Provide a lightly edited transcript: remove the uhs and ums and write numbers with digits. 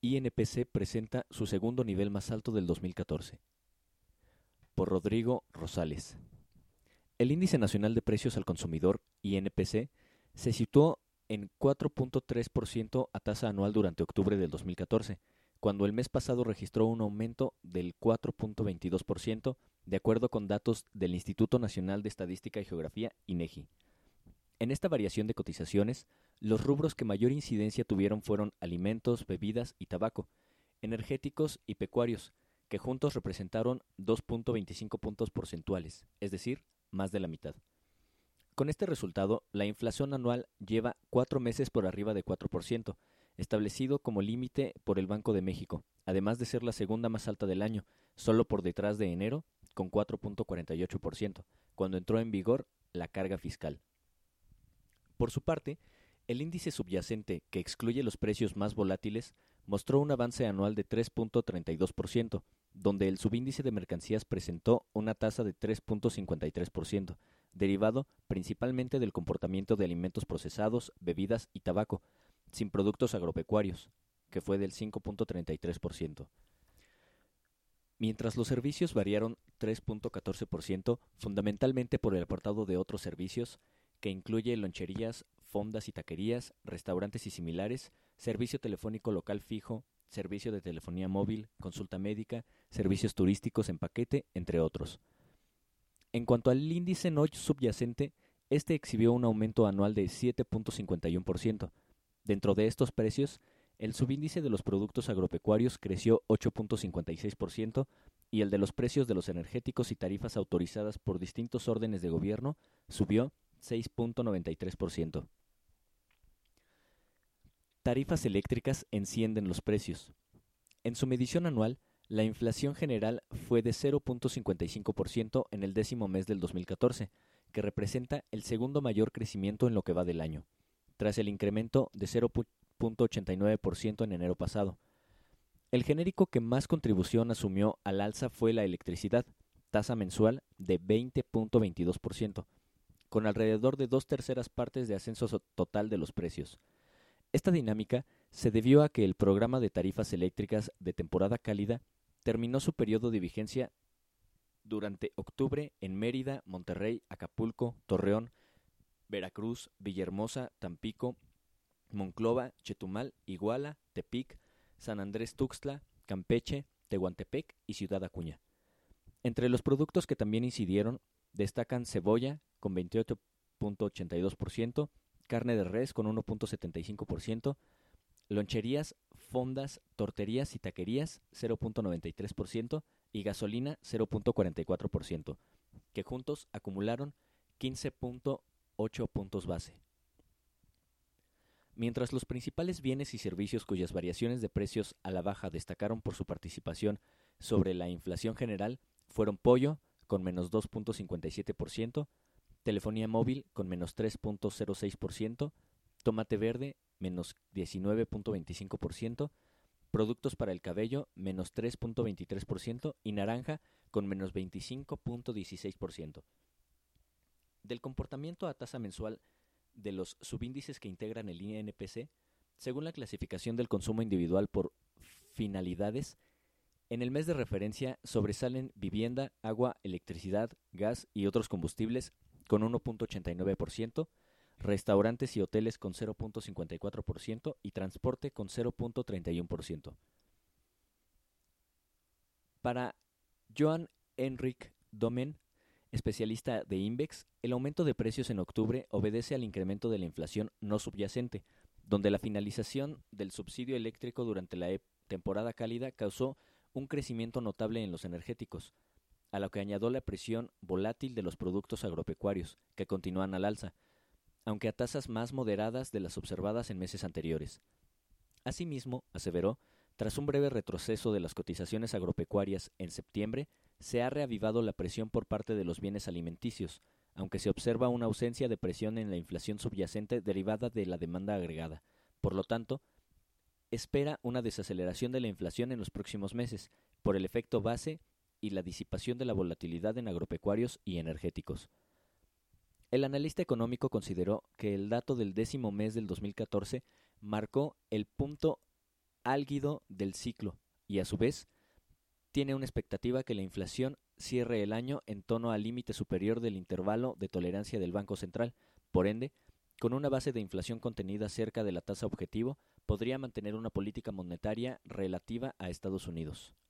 INPC presenta su segundo nivel más alto del 2014. Por Rodrigo Rosales. El Índice Nacional de Precios al Consumidor, INPC, se situó en 4.3% a tasa anual durante octubre del 2014, cuando el mes pasado registró un aumento del 4.22%, de acuerdo con datos del Instituto Nacional de Estadística y Geografía, INEGI. En esta variación de cotizaciones, los rubros que mayor incidencia tuvieron fueron alimentos, bebidas y tabaco, energéticos y pecuarios, que juntos representaron 2.25 puntos porcentuales, es decir, más de la mitad. Con este resultado, la inflación anual lleva 4 meses por arriba de 4%, establecido como límite por el Banco de México, además de ser la segunda más alta del año, solo por detrás de enero, con 4.48%, cuando entró en vigor la carga fiscal. Por su parte, el índice subyacente, que excluye los precios más volátiles, mostró un avance anual de 3.32%, donde el subíndice de mercancías presentó una tasa de 3.53%, derivado principalmente del comportamiento de alimentos procesados, bebidas y tabaco, sin productos agropecuarios, que fue del 5.33%. Mientras los servicios variaron 3.14%, fundamentalmente por el apartado de otros servicios, que incluye loncherías, fondas y taquerías, restaurantes y similares, servicio telefónico local fijo, servicio de telefonía móvil, consulta médica, servicios turísticos en paquete, entre otros. En cuanto al índice no subyacente, este exhibió un aumento anual de 7.51%. Dentro de estos precios, el subíndice de los productos agropecuarios creció 8.56% y el de los precios de los energéticos y tarifas autorizadas por distintos órdenes de gobierno subió 6.93%. Tarifas eléctricas encienden los precios. En su medición anual, la inflación general fue de 0.55% en el 10º mes del 2014, que representa el segundo mayor crecimiento en lo que va del año, tras el incremento de 0.89% en enero pasado. El genérico que más contribución asumió al alza fue la electricidad, tasa mensual de 20.22%, con alrededor de 2/3 partes de ascenso total de los precios. Esta dinámica se debió a que el programa de tarifas eléctricas de temporada cálida terminó su periodo de vigencia durante octubre en Mérida, Monterrey, Acapulco, Torreón, Veracruz, Villahermosa, Tampico, Monclova, Chetumal, Iguala, Tepic, San Andrés Tuxtla, Campeche, Tehuantepec y Ciudad Acuña. Entre los productos que también incidieron destacan cebolla con 28.82%, carne de res con 1.75%, loncherías, fondas, torterías y taquerías 0.93% y gasolina 0.44%, que juntos acumularon 15.8 puntos base. Mientras los principales bienes y servicios cuyas variaciones de precios a la baja destacaron por su participación sobre la inflación general fueron pollo con menos 2.57%, telefonía móvil con menos 3.06%, tomate verde menos 19.25%, productos para el cabello menos 3.23% y naranja con menos 25.16%. Del comportamiento a tasa mensual de los subíndices que integran el INPC, según la clasificación del consumo individual por finalidades, en el mes de referencia sobresalen vivienda, agua, electricidad, gas y otros combustibles con 1.89%, restaurantes y hoteles con 0.54% y transporte con 0.31%. Para Joan Enric Domen, especialista de INVEX, el aumento de precios en octubre obedece al incremento de la inflación no subyacente, donde la finalización del subsidio eléctrico durante la temporada cálida causó un crecimiento notable en los energéticos, a lo que añadió la presión volátil de los productos agropecuarios, que continúan al alza, aunque a tasas más moderadas de las observadas en meses anteriores. Asimismo, aseveró, tras un breve retroceso de las cotizaciones agropecuarias en septiembre, se ha reavivado la presión por parte de los bienes alimenticios, aunque se observa una ausencia de presión en la inflación subyacente derivada de la demanda agregada. Por lo tanto, espera una desaceleración de la inflación en los próximos meses, por el efecto base y la disipación de la volatilidad en agropecuarios y energéticos. El analista económico consideró que el dato del 10º mes del 2014 marcó el punto álgido del ciclo y, a su vez, tiene una expectativa que la inflación cierre el año en torno al límite superior del intervalo de tolerancia del Banco Central. Por ende, con una base de inflación contenida cerca de la tasa objetivo, podría mantener una política monetaria relativa a Estados Unidos.